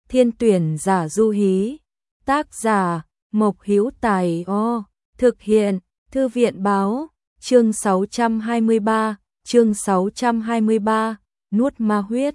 Thiên tuyển giả du hí. Tác giả Mộc Hữu Tài. Thực hiện Thư viện báo. Chương 623, nuốt ma huyết.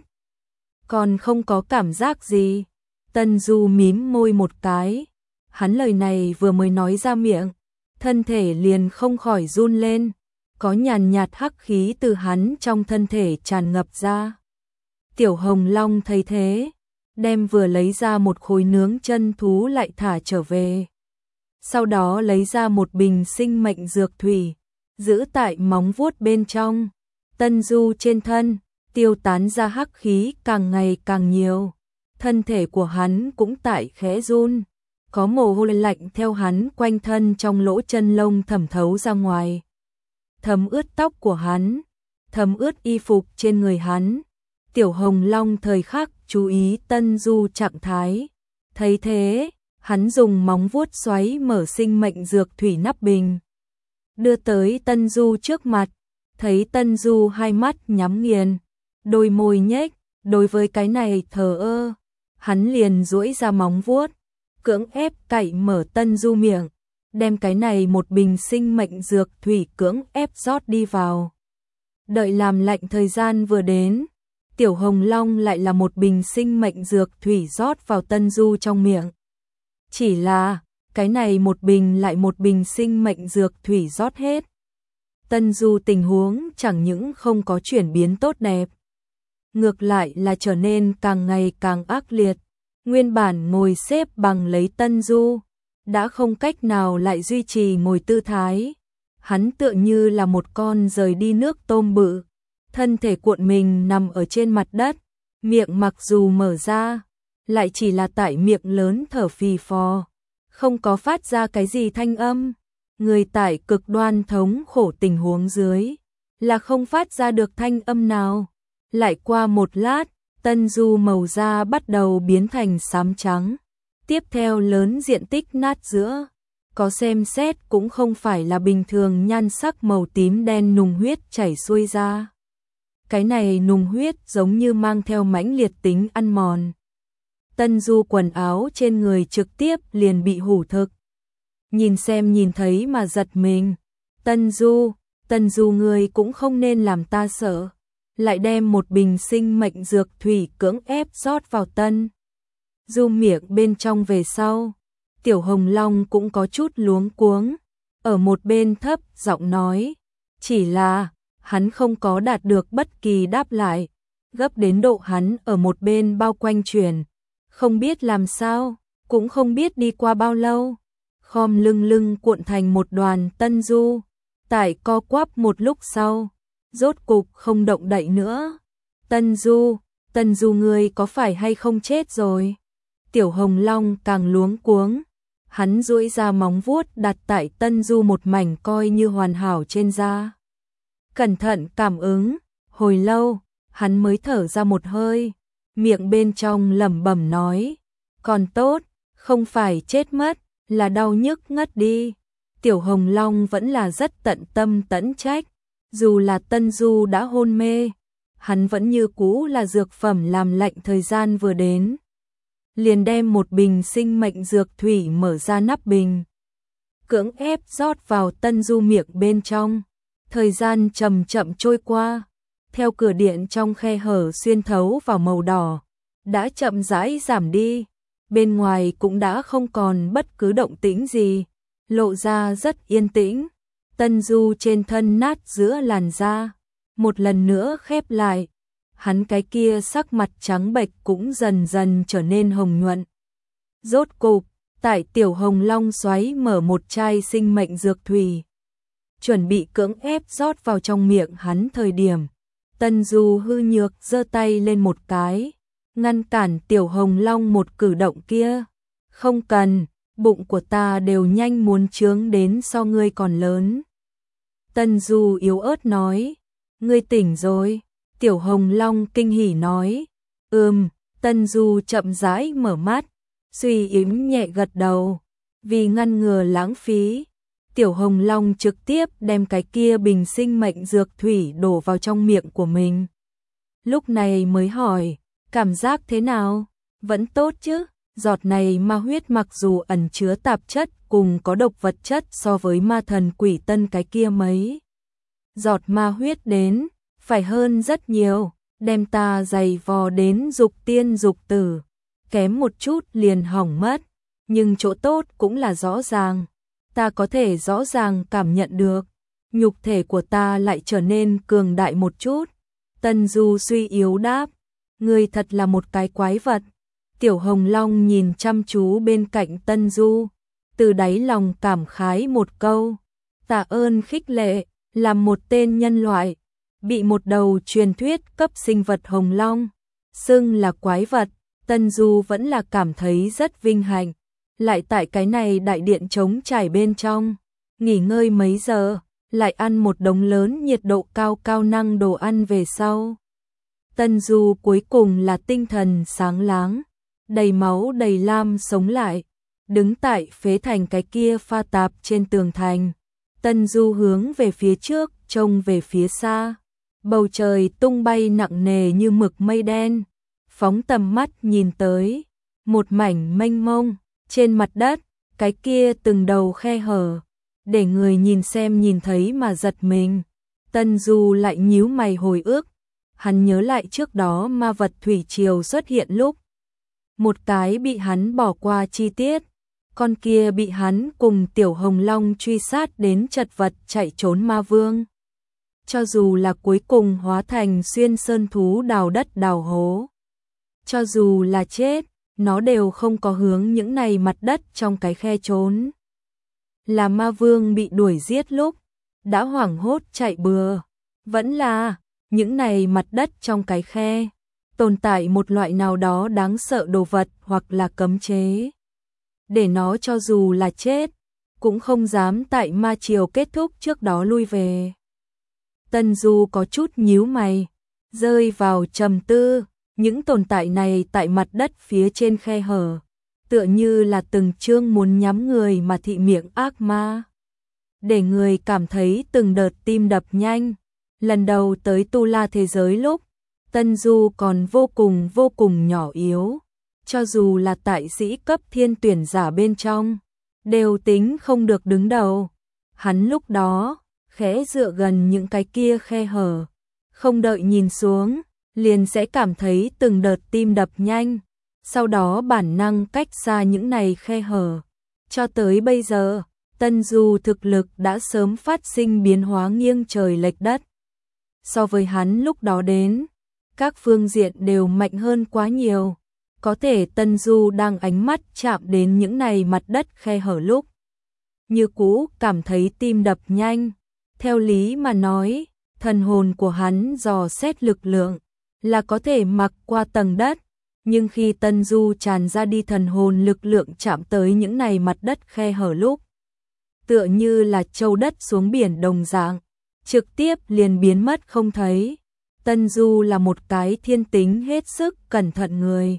Còn không có cảm giác gì. Tân Du mím môi một cái. Hắn lời này vừa mới nói ra miệng, thân thể liền không khỏi run lên. Có nhàn nhạt hắc khí từ hắn trong thân thể tràn ngập ra. Tiểu Hồng Long thấy thế, đem vừa lấy ra một khối nướng chân thú lại thả trở về. Sau đó lấy ra một bình sinh mệnh dược thủy, giữ tại móng vuốt bên trong. Tân Du trên thân, tiêu tán ra hắc khí càng ngày càng nhiều. Thân thể của hắn cũng tại khẽ run. Có mồ hôi lạnh theo hắn quanh thân trong lỗ chân lông thẩm thấu ra ngoài. Thấm ướt tóc của hắn, thấm ướt y phục trên người hắn. Tiểu Hồng Long thời khắc chú ý Tân Du trạng thái. Thấy thế, hắn dùng móng vuốt xoáy mở sinh mệnh dược thủy nắp bình, đưa tới Tân Du trước mặt. Thấy Tân Du hai mắt nhắm nghiền, đôi môi nhếch, đối với cái này thờ ơ. Hắn liền duỗi ra móng vuốt, cưỡng ép cạy mở Tân Du miệng, đem cái này một bình sinh mệnh dược thủy cưỡng ép rót đi vào. Đợi làm lạnh thời gian vừa đến, Tiểu Hồng Long lại là một bình sinh mệnh dược thủy rót vào Tân Du trong miệng. Chỉ là, cái này một bình lại một bình sinh mệnh dược thủy rót hết. Tân Du tình huống chẳng những không có chuyển biến tốt đẹp, ngược lại là trở nên càng ngày càng ác liệt. Nguyên bản ngồi xếp bằng lấy Tân Du, đã không cách nào lại duy trì ngồi tư thái. Hắn tựa như là một con rời đi nước tôm bự, thân thể cuộn mình nằm ở trên mặt đất, miệng mặc dù mở ra, lại chỉ là tại miệng lớn thở phì phò, không có phát ra cái gì thanh âm. Người tại cực đoan thống khổ tình huống dưới, là không phát ra được thanh âm nào. Lại qua một lát, Tân Du màu da bắt đầu biến thành xám trắng, tiếp theo lớn diện tích nát giữa. Có xem xét cũng không phải là bình thường nhan sắc màu tím đen nùng huyết chảy xuôi ra. Cái này nùng huyết giống như mang theo mãnh liệt tính ăn mòn. Tân Du quần áo trên người trực tiếp liền bị hủ thực. Nhìn xem nhìn thấy mà giật mình. Tân Du ngươi cũng không nên làm ta sợ. Lại đem một bình sinh mệnh dược thủy cưỡng ép rót vào Tân Du miệng bên trong về sau. Tiểu Hồng Long cũng có chút luống cuống, ở một bên thấp giọng nói, chỉ là hắn không có đạt được bất kỳ đáp lại, gấp đến độ hắn ở một bên bao quanh chuyển, không biết làm sao, cũng không biết đi qua bao lâu. Khom lưng cuộn thành một đoàn. Tân Du tại co quắp một lúc sau, rốt cục không động đậy nữa. Tân Du ngươi có phải hay không chết rồi? Tiểu Hồng Long càng luống cuống, hắn duỗi ra móng vuốt đặt tại Tân Du một mảnh coi như hoàn hảo trên da. Cẩn thận cảm ứng, hồi lâu, hắn mới thở ra một hơi, miệng bên trong lẩm bẩm nói, còn tốt, không phải chết mất, là đau nhức ngất đi. Tiểu Hồng Long vẫn là rất tận tâm tẫn trách, dù là Tân Du đã hôn mê, hắn vẫn như cũ là dược phẩm làm lạnh thời gian vừa đến. Liền đem một bình sinh mệnh dược thủy mở ra nắp bình, cưỡng ép rót vào Tân Du miệng bên trong. Thời gian chậm chậm trôi qua, theo cửa điện trong khe hở xuyên thấu vào màu đỏ, đã chậm rãi giảm đi, bên ngoài cũng đã không còn bất cứ động tĩnh gì, lộ ra rất yên tĩnh. Tân Du trên thân nát giữa làn da, một lần nữa khép lại, hắn cái kia sắc mặt trắng bệch cũng dần dần trở nên hồng nhuận. Rốt cục, tại Tiểu Hồng Long xoáy mở một chai sinh mệnh dược thủy, chuẩn bị cưỡng ép rót vào trong miệng hắn thời điểm, Tân Du hư nhược giơ tay lên một cái, ngăn cản Tiểu Hồng Long một cử động kia. Không cần, bụng của ta đều nhanh muốn trướng đến so ngươi còn lớn. Tân Du yếu ớt nói, ngươi tỉnh rồi. Tiểu Hồng Long kinh hỉ nói, Tân Du chậm rãi mở mắt, suy yếm nhẹ gật đầu. Vì ngăn ngừa lãng phí, Tiểu Hồng Long trực tiếp đem cái kia bình sinh mệnh dược thủy đổ vào trong miệng của mình. Lúc này mới hỏi, cảm giác thế nào? Vẫn tốt chứ, giọt này ma huyết mặc dù ẩn chứa tạp chất cùng có độc vật chất so với ma thần quỷ tân cái kia mấy. Giọt ma huyết đến, phải hơn rất nhiều, đem ta giày vò đến dục tiên dục tử, kém một chút liền hỏng mất, nhưng chỗ tốt cũng là rõ ràng, ta có thể rõ ràng cảm nhận được, nhục thể của ta lại trở nên cường đại một chút. Tân Du suy yếu đáp, ngươi thật là một cái quái vật. Tiểu Hồng Long nhìn chăm chú bên cạnh Tân Du, từ đáy lòng cảm khái một câu, tạ ơn khích lệ, làm một tên nhân loại, bị một đầu truyền thuyết cấp sinh vật Hồng Long xưng là quái vật, Tân Du vẫn là cảm thấy rất vinh hạnh, lại tại cái này đại điện trống trải bên trong, nghỉ ngơi mấy giờ, lại ăn một đống lớn nhiệt độ cao cao năng đồ ăn về sau. Tân Du cuối cùng là tinh thần sáng láng, đầy máu đầy lam sống lại, đứng tại phế thành cái kia pha tạp trên tường thành. Tân Du hướng về phía trước, trông về phía xa, bầu trời tung bay nặng nề như mực mây đen, phóng tầm mắt nhìn tới, một mảnh mênh mông, trên mặt đất, cái kia từng đầu khe hở, để người nhìn xem nhìn thấy mà giật mình. Tân Du lại nhíu mày hồi ức, hắn nhớ lại trước đó ma vật thủy triều xuất hiện lúc, một cái bị hắn bỏ qua chi tiết, con kia bị hắn cùng Tiểu Hồng Long truy sát đến chật vật chạy trốn ma vương. Cho dù là cuối cùng hóa thành xuyên sơn thú đào đất đào hố, cho dù là chết, nó đều không có hướng những này mặt đất trong cái khe trốn. Là ma vương bị đuổi giết lúc, đã hoảng hốt chạy bừa, vẫn là những này mặt đất trong cái khe, tồn tại một loại nào đó đáng sợ đồ vật hoặc là cấm chế. Để nó cho dù là chết, cũng không dám tại ma triều kết thúc trước đó lui về. Tân Du có chút nhíu mày, rơi vào trầm tư, những tồn tại này tại mặt đất phía trên khe hở, tựa như là từng chương muốn nhắm người mà thị miệng ác ma. Để người cảm thấy từng đợt tim đập nhanh, lần đầu tới Tu La thế giới lúc, Tân Du còn vô cùng nhỏ yếu, cho dù là tại sĩ cấp thiên tuyển giả bên trong, đều tính không được đứng đầu. Hắn lúc đó, khẽ dựa gần những cái kia khe hở, không đợi nhìn xuống, liền sẽ cảm thấy từng đợt tim đập nhanh, sau đó bản năng cách xa những này khe hở. Cho tới bây giờ, Tân Du thực lực đã sớm phát sinh biến hóa nghiêng trời lệch đất. So với hắn lúc đó đến, các phương diện đều mạnh hơn quá nhiều. Có thể Tân Du đang ánh mắt chạm đến những này mặt đất khe hở lúc, như cũ cảm thấy tim đập nhanh. Theo lý mà nói, thần hồn của hắn dò xét lực lượng là có thể mặc qua tầng đất, nhưng khi Tân Du tràn ra đi thần hồn lực lượng chạm tới những này mặt đất khe hở lúc, tựa như là châu đất xuống biển đồng dạng, trực tiếp liền biến mất không thấy. Tân Du là một cái thiên tính hết sức cẩn thận người.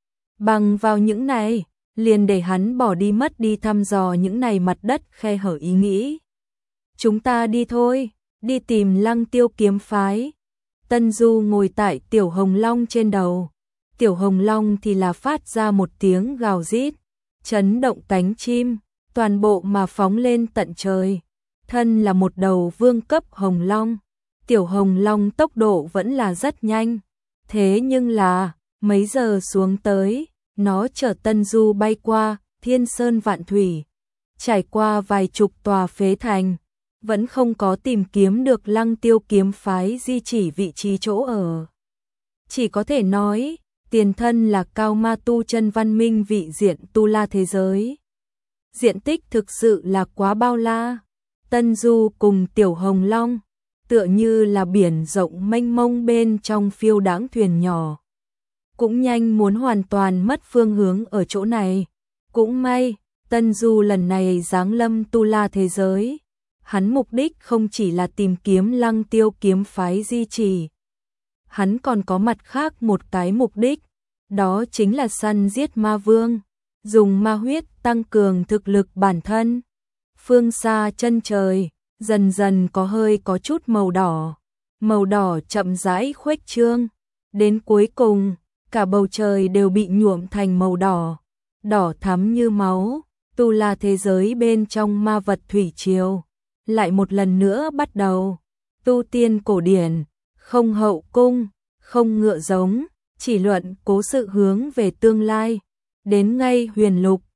Bằng vào những này, liền để hắn bỏ đi mất đi thăm dò những này mặt đất khe hở ý nghĩ. Chúng ta đi thôi, đi tìm Lăng Tiêu kiếm phái. Tân Du ngồi tại Tiểu Hồng Long trên đầu. Tiểu Hồng Long thì là phát ra một tiếng gào rít, chấn động cánh chim, toàn bộ mà phóng lên tận trời. Thân là một đầu vương cấp Hồng Long, Tiểu Hồng Long tốc độ vẫn là rất nhanh. Thế nhưng là, mấy giờ xuống tới, nó chở Tân Du bay qua Thiên Sơn Vạn Thủy, trải qua vài chục tòa phế thành, vẫn không có tìm kiếm được Lăng Tiêu kiếm phái di chỉ vị trí chỗ ở. Chỉ có thể nói, tiền thân là cao ma tu chân văn minh vị diện Tu La thế giới. Diện tích thực sự là quá bao la. Tân Du cùng Tiểu Hồng Long, tựa như là biển rộng mênh mông bên trong phiêu đãng thuyền nhỏ. Cũng nhanh muốn hoàn toàn mất phương hướng ở chỗ này. Cũng may, Tân Du lần này giáng lâm Tu La thế giới. Hắn mục đích không chỉ là tìm kiếm Lăng Tiêu kiếm phái di chỉ. Hắn còn có mặt khác một cái mục đích, đó chính là săn giết ma vương, dùng ma huyết tăng cường thực lực bản thân. Phương xa chân trời, dần dần có hơi có chút màu đỏ chậm rãi khuếch trương, đến cuối cùng, cả bầu trời đều bị nhuộm thành màu đỏ, đỏ thắm như máu. Tu La thế giới bên trong ma vật thủy triều lại một lần nữa bắt đầu. Tu tiên cổ điển, không hậu cung, không ngựa giống, chỉ luận cố sự hướng về tương lai. Đến ngay huyền lục,